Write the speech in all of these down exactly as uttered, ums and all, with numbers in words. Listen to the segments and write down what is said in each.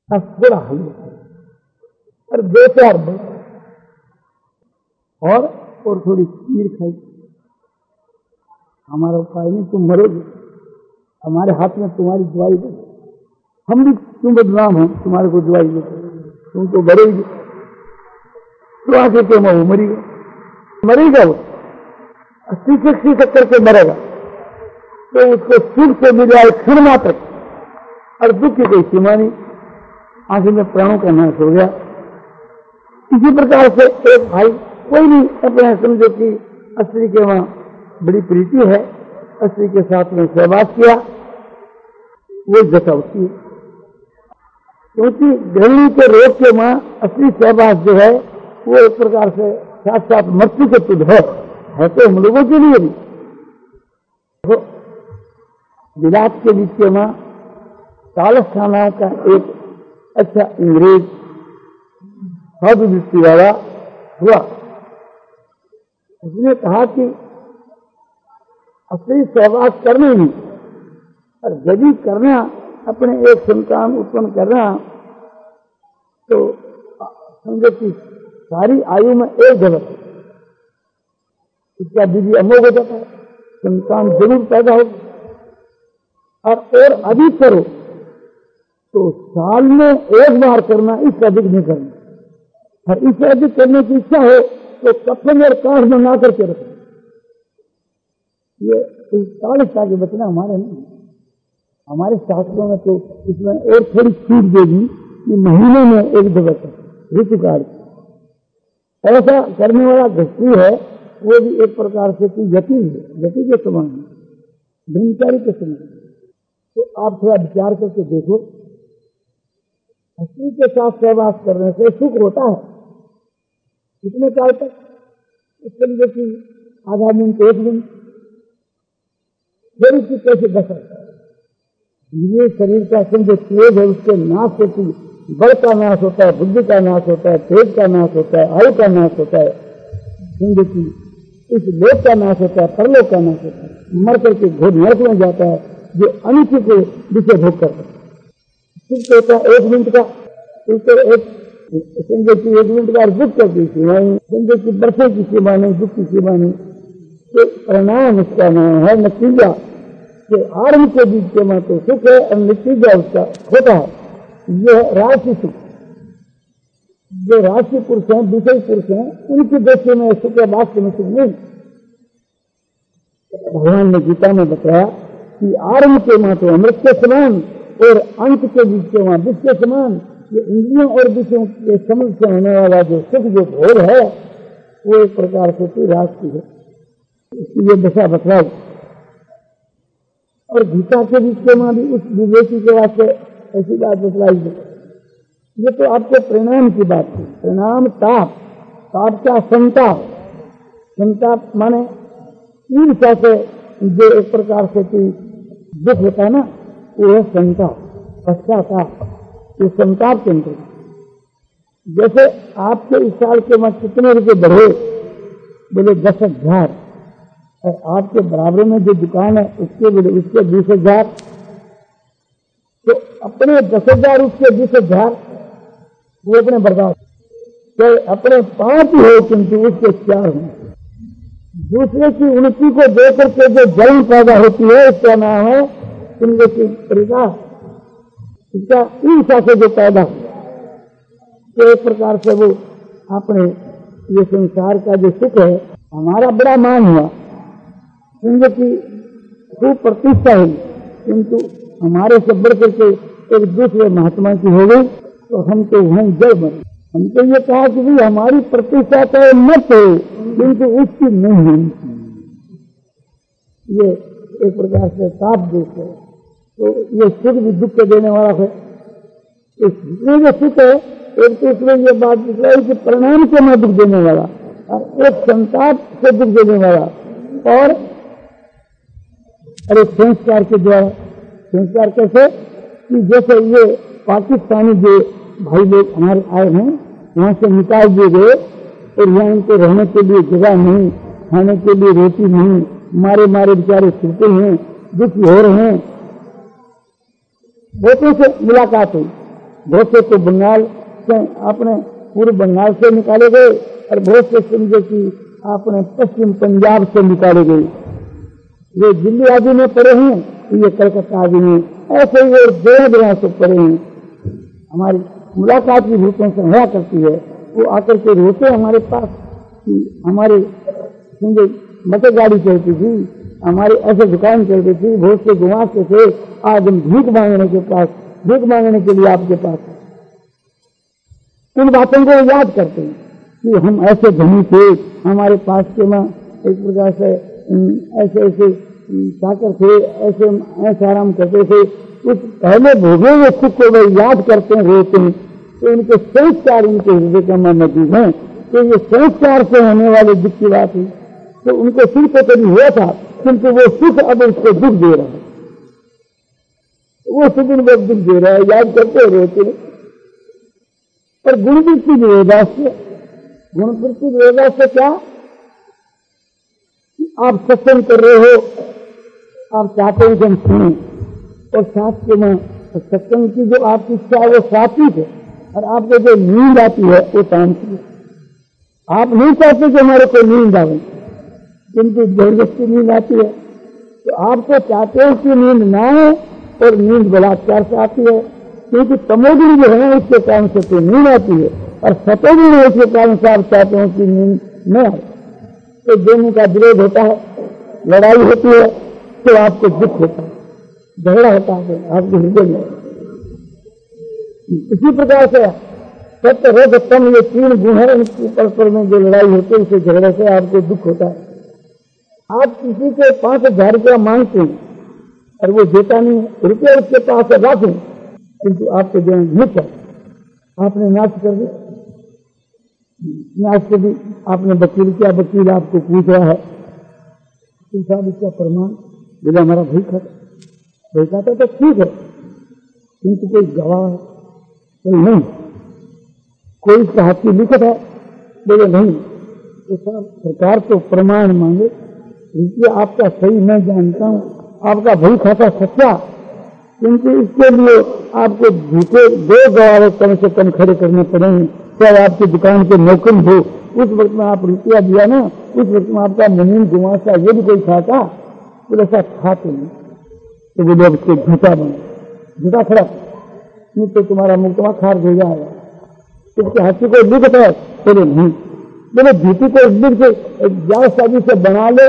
अब थोड़ा हलवा और दो चार बड़े और और थोड़ी खीर खाई। हमारा उपाय नहीं, तुम मरोगे, हमारे हाथ में तुम्हारी दवाई दे, हम भी तुम बदनाम हो, तुम्हारे को दवाई दे, तुम तो मरोगे। तो आके तो वो मरी गए, मरेगा वो अस्सी से अस्सी चक्कर के मरेगा, तो उसको सुख से मिल जाए क्षण मात्र और दुख की कोई सीमा नहीं, आखिर में प्राणों का नाश हो गया। इसी प्रकार से एक भाई कोई नहीं अपने समझो कि स्त्री के वहां बड़ी प्रीति है, स्त्री के साथ में सहवास किया, वो जैसा होती है, क्योंकि गृहिणी के रोग के वहां स्त्री सहवास जो है वो एक प्रकार से साथ साथ मृत्यु के तुल्य है, है तो हम लोगों के लिए भी। तो विलाप के बीच के वहां तालस्थान का एक अच्छा अंग्रेज साधु दृष्टि वाला हुआ, उसने कहा कि असली सहवास करने ही और यदि करना अपने एक संतान उत्पन्न करना तो समझो कि सारी आयु में एक जगह इसका बीजी अमोघ हो जाता है, संतान जरूर पैदा हो। और और अधिक करो तो साल में एक बार करना, इससे अधिक नहीं करना, और इससे अधिक करने की इच्छा हो तो कफन और काठ मंगा करके रखो। ये तालिस्ता के बचना हमारे नहीं, हमारे शास्त्रों में तो इसमें और थोड़ी छूट देगी कि महीने में एक जगह ऋतुकाल ऐसा करने वाला घस्ती है, वो भी एक प्रकार से कोई यति है, यति के समान है, ब्रह्मचारी के समान। तो आप थोड़ा विचार करके देखो, स्त्री के साथ सहवास करने से सुख होता है कितने काल तक, समझो कि आधा मिनट एक मिनट, फिर उसकी कैसे बस आता है। ये शरीर का समझो तेज है, उसके नाश से की बल का नाश होता है, बुद्धि का नाश होता है, तेज का नाश होता है, आयु का नाश होता है, समझो कि इस लोक का नाश होता है, परलोक का नाश होता है, मर करके घोर नरक में जाता है, जो अनित्य को विषय भोग करता है। सुख होता है एक मिनट का, उसको एक समझो कि एक मिनट का दुख की सीमा नहीं, समझो कि बरसे की सीमा नहीं, दुख की सीमा नहीं। तो परिणाम उसका नाम है नतीजा, कि आरंभ के बीच के में तो सुख है और नतीजा उसका होता है, ये राशि सुख। जो राशि पुरुष हैं, विषय पुरुष हैं, उनकी दृष्टि में सुख है, वास्तव में सुख नहीं। भगवान ने गीता में बताया कि आरंभ के मां तो अमृत के समान और अंत के बीच के वहां विष के समान। ये इंद्रियों और विषयों के समझ से होने वाला जो सुख जो भोग है वो एक प्रकार से कोई राशि है, इसकी ये दशा बतलाई। और गीता के बीच के वहां भी उस विवेकी के वास्ते ऐसी बात बतलाई है। ये तो आपके परिणाम की बात थी। परिणाम ताप, ताप क्या संताप, संताप माने ईर्ष्या से जो एक प्रकार से कोई दुख होता है ना, वो है संताप, पश्चाताप, ये संताप के अंतर। जैसे आपके इस साल के वहां कितने रुपए बढ़े, बोले दस हजार, और आपके बराबर में जो दुकान है उसके बोले उसके बीस हजार, तो अपने दस हजार उसके बीस हजार वो अपने बर्दाश्त, तो अपने पांच ही हो किंतु उसके चार हो। दूसरे की उन्नति को देकर के जो जलन पैदा होती है उसका नाम है उनके की परिवार, इसका ईर्ष्या से जो पैदा हुआ, तो एक प्रकार से वो अपने ये संसार का जो सुख है, हमारा बड़ा मान हुआ, समझो कि खूब प्रतिष्ठा हुई, किंतु हमारे से बढ़ करके एक दूसरे महात्मा की हो गई, तो हम तो वहीं जड़ बने। हम तो ये कहा कि भाई हमारी प्रतिष्ठा तो मत हो, किंतु उसकी नहीं होनी चाहिए। ये एक प्रकार से ताप देश है, तो ये सुख भी दुख के देने वाला है। इसमें जो सुख है, एक तो इसमें ये बात दिखाई कि परिणाम से न दुख देने वाला, और एक संताप से दुख देने वाला, और अरे संस्कार के द्वारा। संस्कार कैसे कि जैसे ये पाकिस्तानी जो भाई लोग हमारे आए हैं, वहां से निकाल दिए गए और यहाँ इनको रहने के लिए जगह नहीं, खाने के लिए रोटी नहीं, मारे मारे बेचारे फिरते हैं, दुखी हो रहे हैं। बहुतों से मुलाकात हुई, बहुत से तो बंगाल से आपने पूर्व बंगाल से निकाले गए और बहुत से समझे कि आपने पश्चिम पंजाब से निकाले गए। ये दिल्ली आदि में पड़े हैं, ये कलकत्ता आदि में, ऐसे ही और जगह जगह से पड़े हैं। हमारी मुलाकात भी भूतों से हुआ करती है, वो आकर के रोते हमारे पास कि हमारे समझे मोटर गाड़ी चलती थी, हमारी ऐसे दुकान चलती थी, बहुत से गुमाते थे, आज हम भीख मांगने के पास भीख मांगने के लिए आपके पास। उन बातों को याद करते हैं कि हम ऐसे धनी थे, हमारे पास के माँ एक प्रकार से ऐसे ऐसे चाकर थे, ऐसे ऐसे आराम करते थे। उस पहले भोगे हुए सुख को वे याद करते हैं, रोते हैं। तो इनके संस्कार इनके हृदय के में नदी है, तो ये संस्कार से होने वाले दुख की बात है। तो उनको सुख तो कभी हुआ था, किंतु वो सुख अब उसको दुख दे रहा है, वो सुख उनको दुख दे रहा है, याद करते रोते। पर गुणवृत्ति विरोधास से गुणवृत्ति विरोधास से क्या, आप सत्संग कर रहे हो, आप चाहते हो कि हम सुने, और साथ में सत्संग की जो आपकी इच्छा है वो सात्विक है, और आपको जो नींद आती है वो तामसिक है। आप नहीं चाहते कि हमारे को नींद आवे, किंतु जबरदस्ती नींद आती है। तो आप तो चाहते हो कि नींद ना आए, और नींद बलात्कार से आती है, क्योंकि तमोगुण जो है उसके कारण से तो नींद आती है, और सतोगुण है उसके कारण से आप चाहते हो कि नींद न आए। तो दोनों का विरोध होता है, लड़ाई होती है, तो आपको दुख होता है, झगड़ा होता है आपके हृदय में। इसी प्रकार से सत्य रज तम ये तीन गुण है, इनके परस्पर में जो लड़ाई होती है, उसे झगड़े से आपको दुख होता है। आप किसी के पांच हजार रुपया मांगते हैं और वो देता नहीं है, रुपया उसके पास रखें, किंतु आपको देना नहीं चाहिए, आपने नाश कर दिया। नाश कर दी, आपने वकील किया, वकील आपको पूछ रहा है कि साहब इसका प्रमाण, बोले हमारा भाई खाता भाई खाता तो ठीक है, किंतु कोई गवाह है कोई नहीं, कोई इसका हाथ की लिखत है, बोले नहीं। तो साहब सरकार तो प्रमाण मांगे, इसलिए आपका सही मैं जानता हूँ, आपका भाई खाता सच्चा, किंतु इसके लिए आपको झूठे दो गवाह कम से कम खड़े करने पड़ेंगे, चाहे आपकी दुकान के नौकर हो। उस वक्त में आप रुपया दिया ना, उस वक्त में आपका मुनीम गुमाशा ये भी कोई खाता, बोले ऐसा खाते नहीं, तो बोले उसको झूठा बना, झूठा खड़ा, नहीं तो तुम्हारा मुकदमा खारिज हो जाएगा। उसके हाथी को लिख है, बोले नहीं, बोले झूठी को लिख के जाल साजी से बना लो,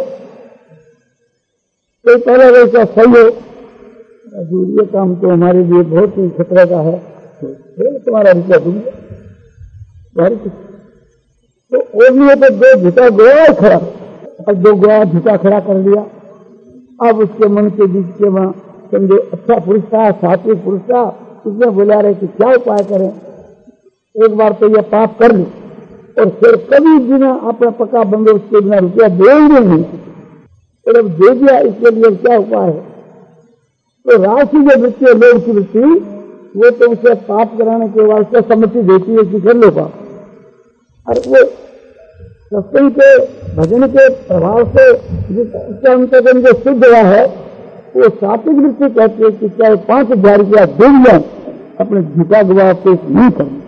तो पहले वैसा सही हो, ये काम तो हमारे लिए बहुत ही खतरे का है, तो तुम्हारा रुपया दूंगा। तो और भी तो दो झूठा गोया खड़ा, और दो गोया झूठा खड़ा कर दिया। अब उसके मन के बीच के वहां समझे अच्छा पुरुष था, सात्विक पुरुष था, उसने बोला रहे कि क्या उपाय करें, एक बार तो यह पाप कर लो, और फिर कभी बिना अपना पक्का बंदोबस्त के बिना रुपया देंगे नहीं, और अब दे दिया, इसके लिए क्या उपाय है। तो राशि जो वृत्ति है, लोग की वृत्ति, वो तो उसे पाप कराने के वास्ते सम्मति देती है कि कर लो पाप, और वो सत्संग के भजन के प्रभाव से जिसका अंतर्गत जो सिद्ध हुआ है, वो सात्विक वृत्ति कहती है कि चाहे पांच हजार रुपया दे दिया, अपने झूठा गवाह पेश नहीं करना।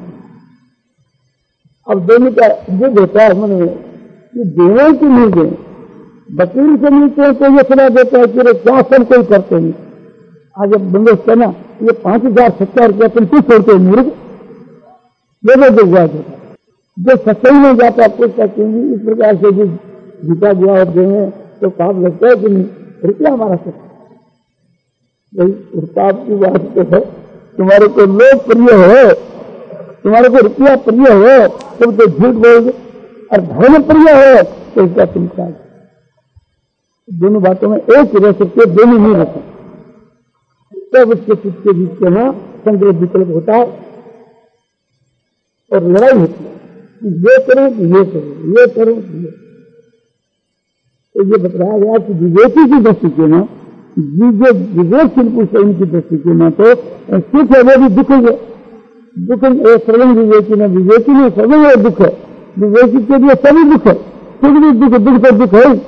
अब दोनों का युद्ध होता है मन में कि देने की नहीं दें, वकील से मिलते हैं तो ये सुना देता है कि क्या सब कोई करते नहीं, आज अब बंदोबस्त करना, ये पांच हजार सत्तर रुपया तुम क्यों छोड़ते हो मूर्ख, ये जो दुर्गा देता जो सच्चाई में जाता है कुछ कहते हैं। इस प्रकार से जो झूठा गुआ देंगे तो पाप लगता है कि रुपया हमारा सत्य, पाप की बात तो है। तुम्हारे को लोग प्रिय हो, तुम्हारे को रुपया प्रिय हो, तुम तो झूठ बोलोगे, और धर्म प्रिय हो तो इसका तुम क्या, दोनों बातों में एक रह सकते, दोनों नहीं रह सकते। तब उसके चित्त के बीच के ना संग्रह विकल्प होता है और लड़ाई होती है, ये करो ये करो ये करो ये। तो ये बताया गया कि विवेकी की दृष्टि के ना, जो विवेकशील पुरुष है उनकी दृष्टि के ना, तो सुख है वो भी दुख है, दुख सर्वं विवेकी न विवेकी नहीं, सर्वं दुख है, विवेकी के लिए सभी दुख है, सुख भी दुख, दुख तो दुख है।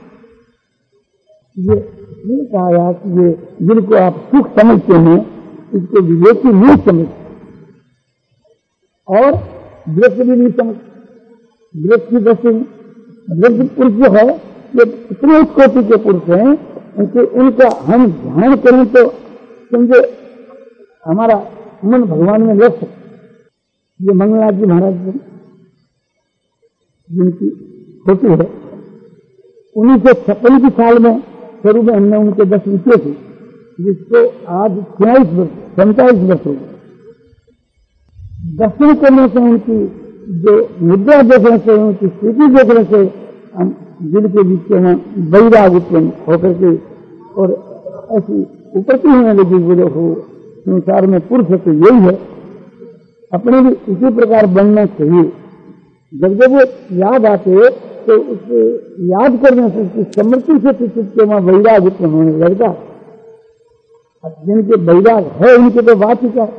ये नहीं कहा कि ये जिनको आप सुख समझते हैं इसको विवेकी नहीं समझते, और दृश्य भी नहीं समझ, दृश्य की दृष्टि दृश्य पुरुष जो है ये इतने कोटि के पुरुष हैं, उनके उनका हम ध्यान करें तो समझे हमारा मन भगवान में लग सकता। ये मंगलनाथ जी महाराज जिनकी होती है, उन्हीं से छप्पन की साल में शुरू में हमने उनके दस रुपये थे, जिसको आज छियालीस वर्ष सैंतालीस वर्ष हो गए। दर्शन करने से उनकी जो मुद्रा देखने से, उनकी स्थिति देखने से हम दिल के बीच में वैराग उत्पन्न होकर के और ऐसी उपरती होने लगी बोले हो संसार में पुरुष तो यही है, अपने भी इसी प्रकार बनना चाहिए। जब जब वो याद आते तो उससे याद करने से उसकी समृद्धि से चित्त के वहां वैराग उत्पन्न होने लगता। जिनके वैराग है उनके तो बात ही क्या,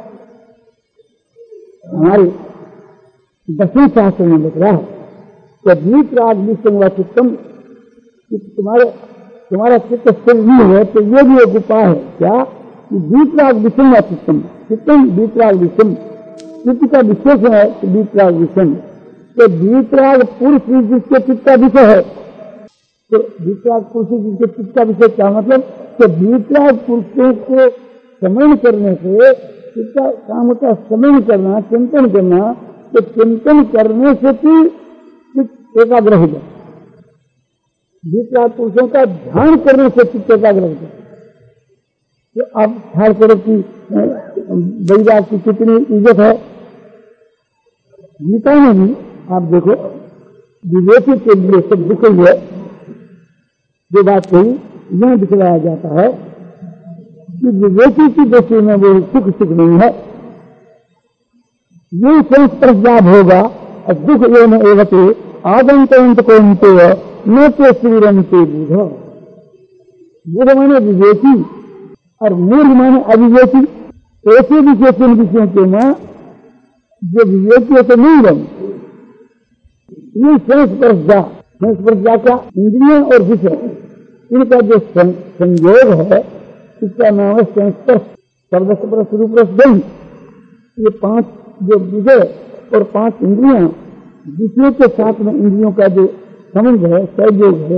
हमारे दसवीं शास्त्र में लिख रहा है कि बीत राग विसंग चित्तम, तुम्हारे तुम्हारा चित्त स्थिर नहीं है तो ये भी एक उपाय है क्या कि बीत राग विसंग चित्तम, चित्तम बीत राग विसंग, चित्त का विशेष है कि बीत राग विसंग, तो बीत राग पुरुष जिसके चित्त का विषय है, तो बीत राग पुरुष जिसके चित्त का विषय क्या मतलब कि बीत राग पुरुषों को स्मरण करने से चित्त काम होता है स्मरण करना, चिंतन करना, तो चिंतन करने से भी चित्त एकाग्र हो जाए। बीत राग पुरुषों का ध्यान करने से चित्त एकाग्र हो जाए। तो आप ख्याल करो कि वैराग की कितनी इज्जत है। गीता में भी आप देखो विवेकी के लिए सब दुख है, जो बात कही यह दिखलाया जाता है कि विवेकी की दृष्टि में वो सुख सुख नहीं है, ये संस्पर्शाद होगा और दुख ये न एवते आगंतवंत को न तो श्रीरंते बुध। बुध माने विवेकी और मूर्ख माने अविवेकी, ऐसे विशेषण विषयों के न जो विवेकी तो नहीं रहे। ये संस्पर्शा, संस्पर्शा का इंद्रियों और विषय इनका जो संयोग है इसका नाम है संस्पर्श। सर्वस्पर्श रूपरस गंध, ये पांच जो विषय और पांच इंद्रियां विषयों के साथ में इंद्रियों का जो संबंध है, सहयोग है,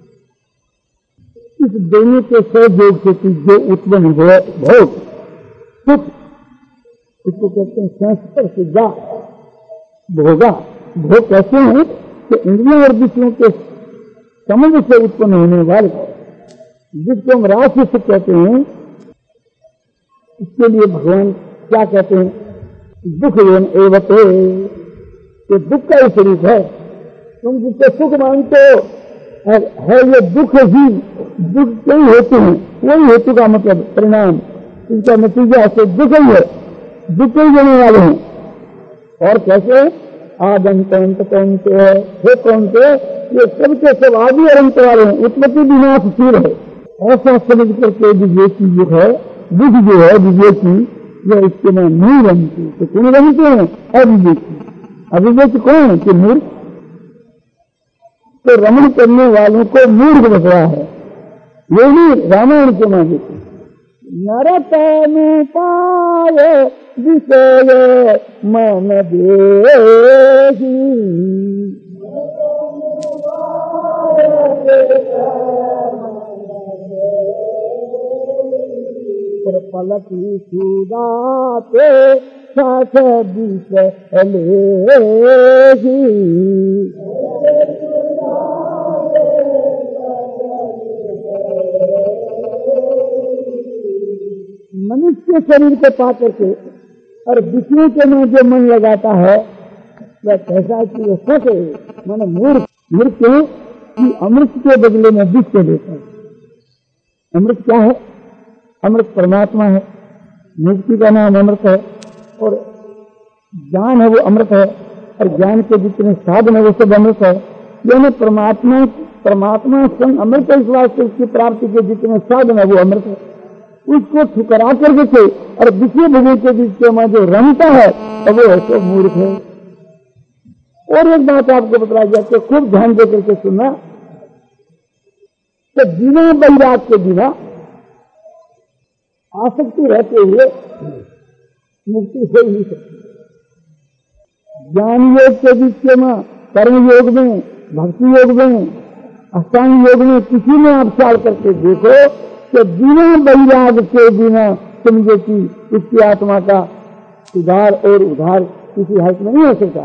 इस दोनों के सहयोग से जो उत्पन्न हुए भोग सुख, इसको कहते हैं संस्पर्श जा भोगा। भोग कहते हैं कि इंद्रियों और विषयों के संबंध से उत्पन्न होने वाले, जिसको हम राशि सुख कहते हैं, इसके लिए भगवान क्या कहते हैं, दुख एवते, ये दुख का ही स्वरूप है। तुम जिसको सुख मानते हो है ये दुख ही, दुख कई हेतु हैं, वही हेतु का मतलब परिणाम, इसका नतीजा से दुख ही है, दुख ही देने वाले हैं। और कैसे आदंत अंत कौन से है, हे कौन से, ये सबके सब आदि और अंत वाले हैं, उत्पत्ति विनाशशील है। ऐसा समझ करके विवेकी जो है, बुद्ध जो है विवेकी, यह इसके में मूल रंगती, तो कौन रंगते हैं, अविवेकी। अविवेकी कौन है कि मूर्ख, तो रमण करने वालों को मूर्ख बतला है। ये भी रामायण के मां देते नरतन पाए विषय मन देहि, पलकी सुदाते साथ विषय लेहि। मनुष्य शरीर को पा करके और विष्णु के में जो मन लगाता है वह कैसा कि वह सच है, माने मूर्ख। मूर्ख क्यों कि अमृत के बदले में विष को देता है। अमृत क्या है, अमृत परमात्मा है, मुक्ति का नाम अमृत है, और ज्ञान है वो अमृत है, और ज्ञान के जितने साधन है वो सब अमृत है। यानी परमात्मा परमात्मा संग अमृत है, इस वास्ते उसकी प्राप्ति के जितने साधन है वो अमृत है। उसको ठुकरा कर देते और विषय भोगों के बीच में जो रमता है तो वो है तो मूर्ख है। और एक बात आपको बताया जाए, खूब ध्यान दे करके सुनना, तो बिना वैराग के बिना आसक्ति रहते हुए मुक्ति हो ही नहीं सकती। ज्ञान योग के बीच में, कर्म योग में, भक्ति योग में, अष्टांग योग में, किसी में आप ख्याल करके देखो कि बिना वैराग के बिना समझे कि उसकी आत्मा का सुधार और उधार किसी हालत में नहीं हो सकता।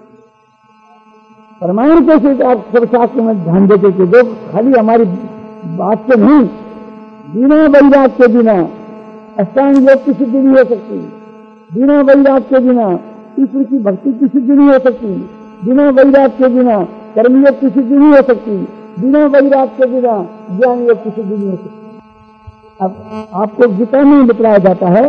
परमाणु कैसे आप सब शास्त्र में ध्यान देते थे, जो खाली हमारी बात से नहीं, बिना वैराग के बिना अष्टांग योग की सिद्धि नहीं हो सकती, बिना वैराग के बिना ईश्वर की भक्ति की सिद्धि नहीं हो सकती, बिना वैराग के बिना कर्मयोग की सिद्धि नहीं हो सकती, बिना वैराग के बिना ज्ञान योग की सिद्धि नहीं हो सकती। अब आपको गीता में बतलाया जाता है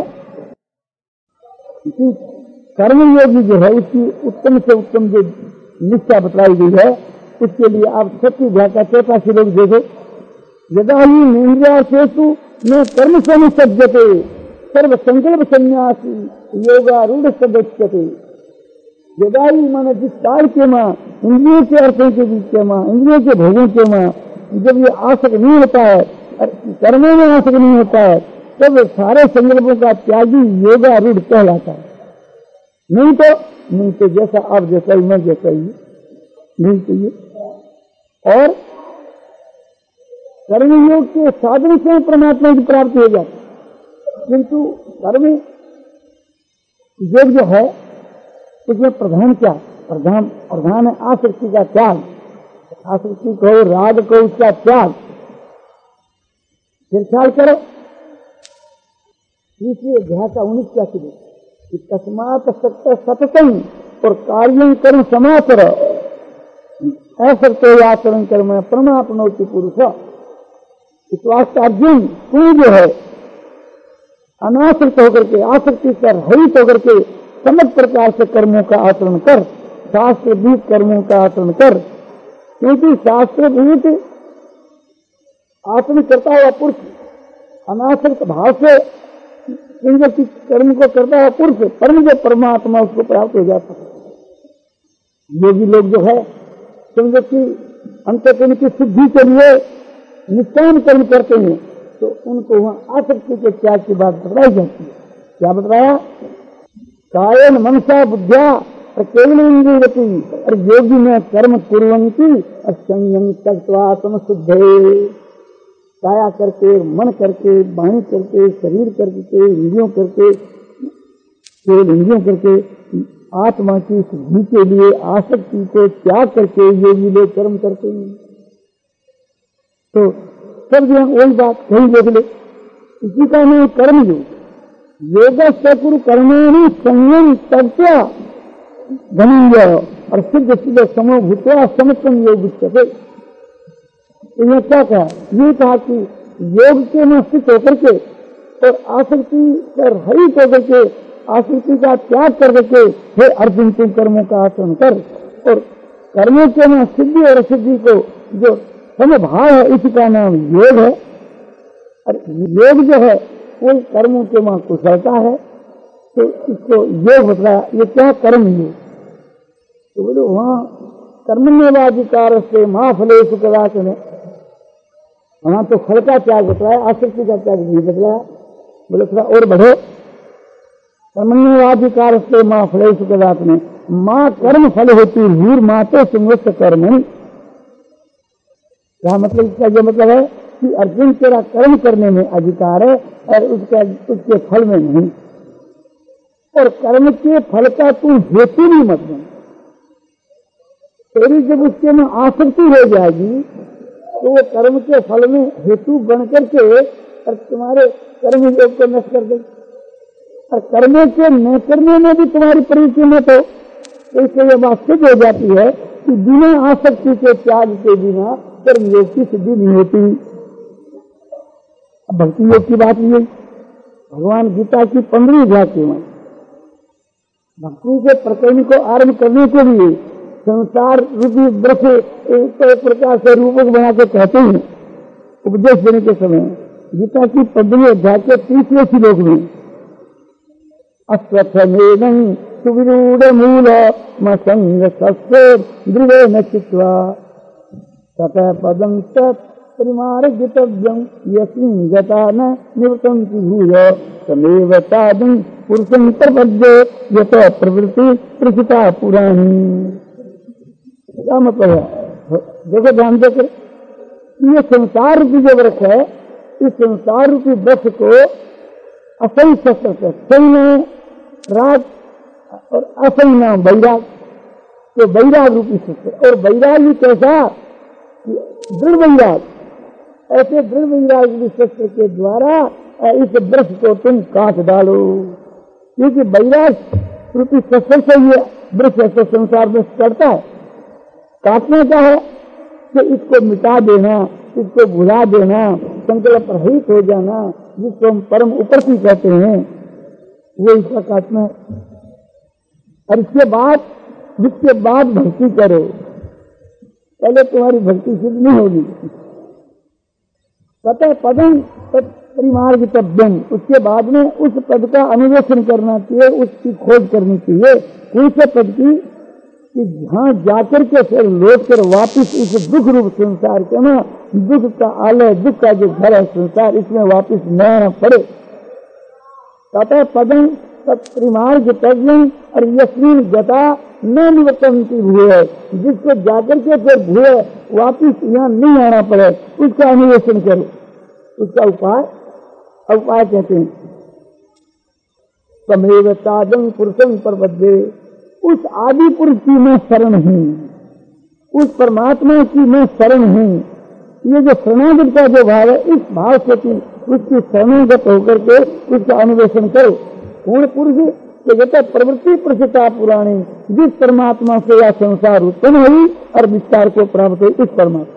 कि कर्मयोगी जो है उसकी उत्तम से उत्तम जो निष्ठा बतलाई गई है, उसके लिए आप सत्य अध्याय का चौथा श्लोक देखो। यदा ही निन्द्रासेषु न कर्म समुसज्जते सर्व संकल्प संन्यासी योगारूढ़ सदस्यते। यदा ही माना जिस काल के माँ इंद्रियों के अर्थों के बीच के माँ, इंद्रियों के भोगों के माँ जब ये आसक्त नहीं होता है, कर्मों में आसक्त नहीं होता है, तब सारे संकल्पों का त्यागी योगारूढ़ कहलाता है। नहीं तो नहीं तो जैसा आप जैसा ही मैं जैसा ही नहीं चाहिए। और कर्मयोग के साधन से परमात्मा की प्राप्ति हो जाती है, किंतु कर्म योग जो है उसमें प्रधान क्या? प्रधान प्रधान है आसक्ति का त्याग। आसक्ति को, राग को, उसका त्याग। फिर ख्याल करो तीसरे अध्याय का उन्नीस क्या चीज तस्मात सत्य सततम और कार्य कर्म समातर असत्य आचरण कर्म परमात्मोति पुरुष। इस वास्ते अर्जुन तू जो है अनासक्त होकर के, आसक्ति कर रहित होकर के समस्त प्रकार से कर्मों का आचरण कर, शास्त्र भूत कर्मों का आचरण कर। क्योंकि शास्त्र भूत आचरण करता हुआ पुरुष अनासक्त भाव से की कर्म को करता हुआ पुरुष परम जो परमात्मा उसको प्राप्त हो जाता है। योगी लोग जो है समझो कि अंतःकरण की सिद्धि के लिए निष्काम कर्म करते हैं, तो उनको वहां आसक्ति के त्याग की बात बतलाई जाती है। क्या बतलाया? कायन मनसा बुद्धिया केवल इंद्रियवती और योगी में कर्म कुर्वन्ति और संयम त्यक्त्वा तमशुद्धे। काया करके, मन करके, वाणी करके, शरीर करके, इंद्रियों करके, केवल इंद्रियों करके आत्मा की सिद्धि के लिए आसक्ति को त्याग करके योगी लोग कर्म करते हैं। तो सब जो वही बात कही देख ले, इसी का नाम कर्म योग। योग सकुरु कर्मेणि संयम तत्व धनंजय और सिद्ध सिद्ध समो भूत्वा समत्वम योग उच्यते। तो यह क्या कहा? ये कहा कि योग के में स्थित होकर के और आसक्ति पर रहित होकर के, आसक्ति का त्याग कर के हे अर्जुन तुम कर्मों का आचरण कर। और कर्मों के में सिद्धि और असिद्धि को जो समभाव है, इसी का नाम योग है। और योग जो है वो कर्मों के में कुशलता है, तो इसको योग बताया। ये क्या कर्म योग? तो बोलो वहां कर्मण्यवाधिकार से मां फले सुखदाचन, वहां तो फल का त्याग बतलाया, आसक्ति का त्याग नहीं बतलाया। बोले थोड़ा और बढ़ो। कर्मण्यवाधिकार से मां फले सुखदाचन, मां कर्म फल होती वीर माते संगस्त कर्म। क्या मतलब? इसका यह मतलब है कि अर्जुन तेरा कर्म करने में अधिकार है और उसके उसके फल में नहीं। और कर्म के फल का तू हेतु नहीं मत बन। तेरी जब उसके में आसक्ति हो जाएगी तो वो कर्म के फल में हेतु बन करके और तुम्हारे कर्म योग को नष्ट कर देगी। और कर्मों के न करने में भी तुम्हारी परिचय मत हो, तो इससे यह बात सिद्ध हो जाती है कि बिना आसक्ति के त्याग के बिना कर्म योग की सिद्धि नहीं होती। अब भक्ति योग की बात ये भगवान गीता की पंद्रहवीं अध्याय में भक्ति के प्रकरण को आरंभ करने के लिए संसार रूपी वृक्ष एक प्रकार से रूपक बना के कहते हैं उपदेश देने के समय। गीता की पंद्रहवीं अध्याय के तीसरे श्लोक में अश्वत्थमेनं सुविरूढ़ मूल मसंग सस्य दृढ़ न चित्वा ततः पदं तत् परिमार्गितव्यं यस्मिन् गता न निवृत्तं भूय तमेव तादं पुरुषं प्रपद्ये यतो प्रवृत्ति प्रसिता पुराणी। क्या मतलब है? देखो ध्यान देकर, ये संसार रूपी जो वृक्ष है, इस संसार रूपी वृक्ष को असही शस्त्र से सही नाम राग और असही नाम वैराग, तो वैराग रूपी शस्त्र। और वैराग भी कैसा? दृढ़ वैराग। ऐसे दृढ़ वैराग रूपी शस्त्र के द्वारा इस वृक्ष को तुम काट डालो, क्योंकि वैराग रूपी शस्त्र से ये वृक्ष संसार में चढ़ता है। काटना क्या है कि इसको मिटा देना, इसको भुला देना, संकल्प रहित हो जाना, जिसको हम परम उपरती कहते हैं, वो इसका काटना है। और इसके बाद जिसके बाद भक्ति करो, पहले तुम्हारी भक्ति सिद्ध नहीं होगी। ततः पदम परिमार्ग तब्यम, उसके बाद में उस पद का अन्वेषण करना चाहिए, उसकी खोज करनी चाहिए। कौन से पद की? कि जहाँ जाकर के फिर लौट कर वापिस इस दुख रूप संसार के ना, दुख का आलय, दुख का जो घर है संसार, इसमें वापिस न आना पड़े। तथा पदम तत्मार्ग तज्ञम और यस्मिन गता न निवर्तन्ति भूय, जिसको जाकर के फिर भूय वापिस यहाँ नहीं आना पड़े, उसका अन्वेषण करो। उसका उपाय उपाय कहते हैं तमेव तादं पुरुषं प्रपद्ये, उस आदि पुरुष की मैं शरण हूँ, उस परमात्मा की मैं शरण हूँ। ये जो शरणागत का जो भाव है, इस भाव से कि उसकी शरणागत होकर के उसका अन्वेषण करो। कौन पुरुष? तो कहते हैं प्रवृत्ति प्रसिता पुराणी, जिस परमात्मा से यह संसार उत्पन्न हुई और विस्तार को प्राप्त हुई, इस परमात्मा।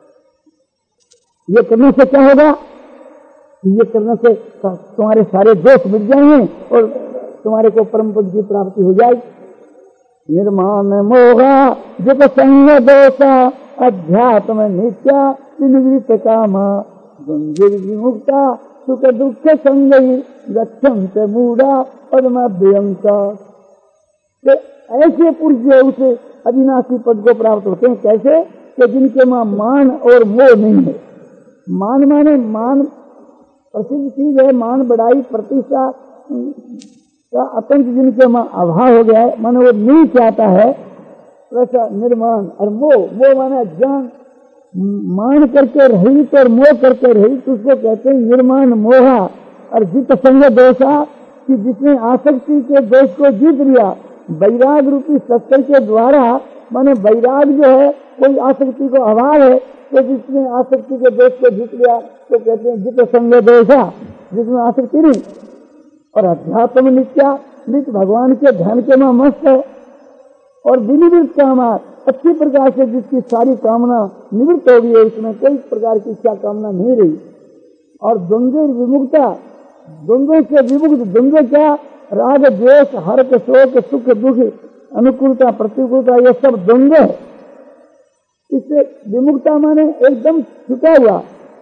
ये करने से क्या होगा? ये करने से तुम्हारे सारे दोष मिट जाएंगे और तुम्हारे को परम पद की प्राप्ति हो जाएगी। निर्माण मोहा जित संग दोषा अध्यात्म नित्या निवृत्त कामा गंभीर विमुक्ता सुख दुख संगई गच्छन्त मूढ़ा पद्माभ्यंका। तो ऐसे पुरुष जो उसे अविनाशी पद को प्राप्त होते हैं। कैसे? कि जिनके मां मान और मोह नहीं है। मान माने मान प्रसिद्ध चीज है, मान बढ़ाई प्रतिष्ठा का अत्यंत जिनके मां अभाव हो गया है, माने वो नहीं चाहता है, वैसा निर्माण। और मोह, मोह माने ज्ञान, मान करके रहित और मोह करके रहित, उसको कहते हैं निर्माण मोहा। और जित संग दोषा, कि जिसने आसक्ति के दोष को जीत लिया वैराग रूपी सत्य के द्वारा, माने वैराग जो है कोई आसक्ति को अभाव है, तो जिसने आसक्ति के दोष को जीत लिया तो कहते हैं जित संग दोषा, जिसमें आसक्ति नहीं। और अध्यात्म नित्या, नित्य भगवान के ध्यान के में मस्त है। और विनिवृत्त कामा, अच्छी प्रकार से जिसकी सारी कामना निवृत्त हो गई है, उसमें कोई प्रकार की इच्छा कामना नहीं रही। और द्वंद्व विमुक्ता, द्वंद्व से विमुक्त। द्वंद्व क्या? राग द्वेष हर्ष शोक सुख दुख अनुकूलता प्रतिकूलता, ये सब द्वंद्व है। इससे विमुक्ता माने एकदम छुटा हुआ,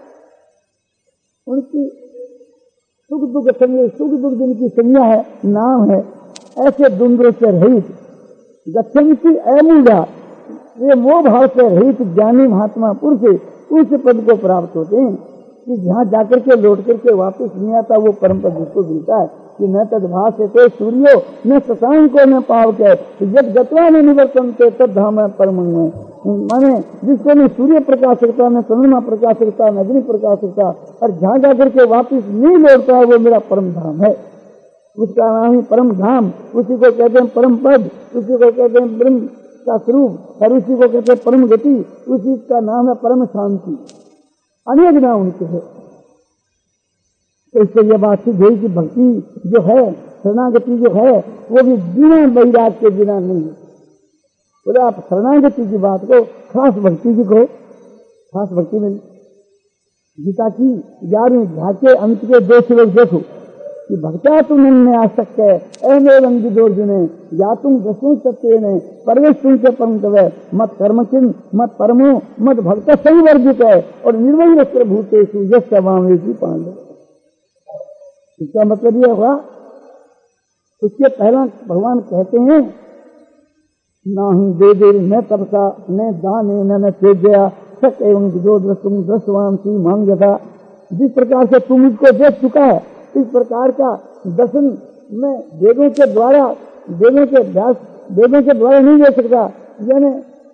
उनकी सुख दुख संज्ञा, सुख दुख जिनकी संज्ञा है, नाम है, ऐसे द्वंद्व से रहित गच्छन्ति अमूढ़ा, ये मोह भाव से रहित ज्ञानी महात्मा पुरुष उस पद को प्राप्त होते हैं कि जहाँ जाकर के लौट करके वापस नहीं आता, वो परम पद जिसको मिलता है। कि न तद्भासते सूर्यो न शशांको न पावके यद गत्वा न निवर्तन्ते तद धाम परम में। माने जिसको न सूर्य प्रकाश करता, न चंद्रमा प्रकाश करता, न अग्नि प्रकाश करता, और जहाँ जाकर के वापिस नहीं लौटता है, वो मेरा परम धाम है। उसका नाम ही परम धाम, उसी को कहते हैं परम पद, उसी को कहते हैं ब्रह्म का स्वरूप, और उसी को कहते हैं परम गति, उसी का नाम है परम शांति। अनेक नाम उनके है। तो इससे यह बात सिद्ध हुई कि भक्ति जो है, शरणागति जो है, वो भी बिना वैराग के बिना नहीं है। बोले आप शरणागति की बात को, खास भक्ति की को, खास भक्ति में गीता की ग्यारहवीं अध्याय के अंत के दो श्लोक देखो कि भक्त्या तुम ने आसक्त है अहमेव अंगिदोर्जुने या तुम दसवें सत्य ने परवेश तुम से परम तवे मत कर्म चिन्ह मत परमो मत भक्त संवर्जित है और निर्वय रस्त्र भूतेषु यस्य वामेषु पांडव। इसका मतलब यह हुआ, उसके पहला भगवान कहते हैं ना ही दे दे न तपसा न दाने न तेजया सक एवं जो तुम दसवान सी मांग था। जिस प्रकार से तुम इसको देख चुका है, इस प्रकार का दर्शन मैं वेदों के द्वारा, वेदों के अभ्यास, वेदों के द्वारा नहीं दे सकता, यानी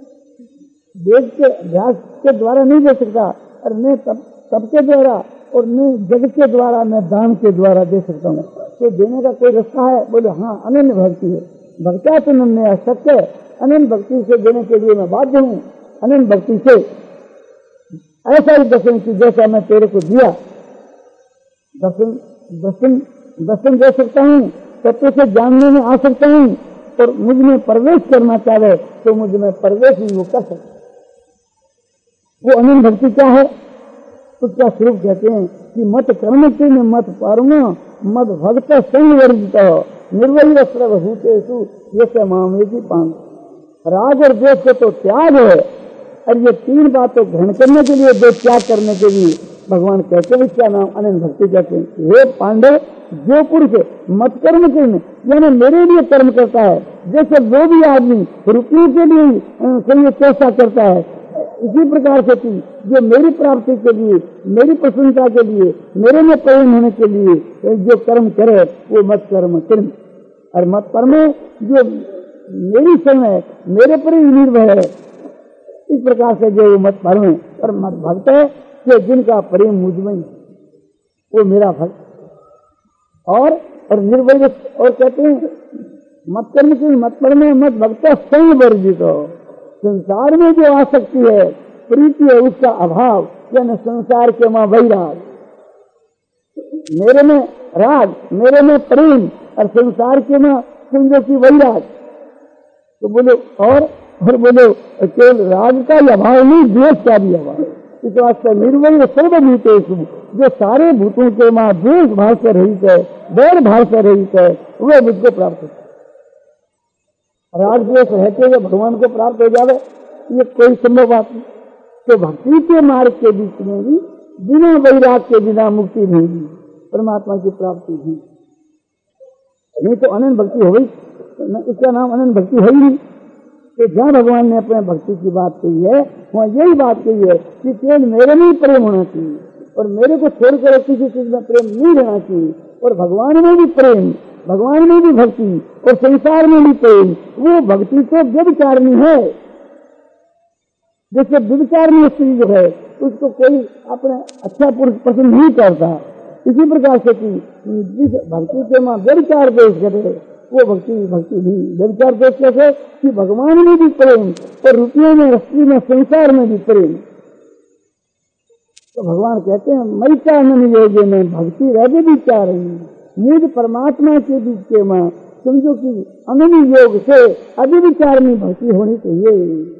वेद के अभ्यास के द्वारा नहीं दे सकता, और मैं तब सबके द्वारा और मैं जग के द्वारा, मैं दान के द्वारा दे सकता हूँ। तो देने का कोई रास्ता है? बोले हाँ, अनन्य भक्ति है। भक्त्या तो नन्य सत्य, अनन्य भक्ति से देने के लिए मैं बाध्य हूँ। अनन्य भक्ति से ऐसा ही दर्शन की जैसा मैं तेरे को दिया, दर्शन दर्शन दर्शन दे सकता हूँ, तत्व से जानने में आ सकता हूँ, और मुझ में प्रवेश करना चाहे तो मुझ में प्रवेश ही वो कर सकता। वो अनन्य भक्ति क्या है? उसका स्वरूप कहते हैं कि मत कर्म के में मत परम मत भक्त संग वर्जित निर्वय सर्वभूतेषु जैसे मामे की पांग। राग और द्वेष को तो त्याग है, और ये तीन बातों ग्रहण करने के लिए, दो त्याग करने के लिए भगवान कहते हैं, इसका नाम अनन्य भक्ति कहते हैं। हे पांडव, जो पुरुष मत कर्म के में यानी मेरे लिए कर्म करता है, जैसे वो भी आदमी रुपये के लिए चेष्टा करता है, इसी प्रकार से थी जो मेरी प्राप्ति के लिए, मेरी प्रसन्नता के लिए, मेरे में प्रेम होने के लिए जो कर्म करे वो मत कर्म कर्म, और मत कर्म जो मेरी समय मेरे पर ही निर्भर है। इस प्रकार से जो मत कर्म और मत भक्त है कि जिनका प्रेम मुझ में, वो मेरा भक्त। और और निर्भय, और कहते हैं मत कर्म की मत कर्म मत भक्त संग वर्जित हो। संसार में जो आसक्ति है, प्रीति है, उसका अभाव, यानी संसार के मां वैराग, मेरे में राग, मेरे में प्रेम, और संसार के मां समझो की वैराग। तो बोलो और और बोलो केवल राग का ही अभाव नहीं, द्वेष का भी अभाव। इस वास्ते निर्वय सर्वभूतेषु, जो सारे भूतों के मां द्वेष भाव से रहित है, वैर भाव से रहित है, वह मुझको प्राप्त होता है। राग द्वेष रहते हुए भगवान को प्राप्त हो जावे, ये कोई संभव बात नहीं। तो भक्ति के मार्ग के बीच में भी बिना वैराग के बिना मुक्ति नहीं, परमात्मा की प्राप्ति नहीं। नहीं तो अनन्य भक्ति हो गई, इसका नाम अनन्य भक्ति है ही नहीं। तो जहाँ भगवान ने अपने भक्ति की बात कही है, वहाँ यही बात कही है कि केवल मेरे में ही प्रेम होना चाहिए, और मेरे को छोड़कर किसी चीज में प्रेम नहीं रहना चाहिए, और भगवान में भी प्रेम, भगवान में भी भक्ति, और संसार में भी प्रेम। वो भक्ति तो व्यभिचारिणी है। जैसे व्यभिचारिणी स्त्री जो है उसको कोई अपने अच्छा पुरुष पसंद नहीं करता, इसी प्रकार से कि जिस भक्ति के मां व्यभिचार दोष करे वो भक्ति भक्ति नहीं। व्यभिचार दोष कैसे कि भगवान में भी प्रेम, और रुपये में, स्त्री में, संसार में भी प्रेम। तो भगवान कहते हैं मई चानन योगे में भक्ति रह विचार मुझ परमात्मा के बीच के मां समझो कि अनन्य योग से अभिविचार में भक्ति होनी चाहिए।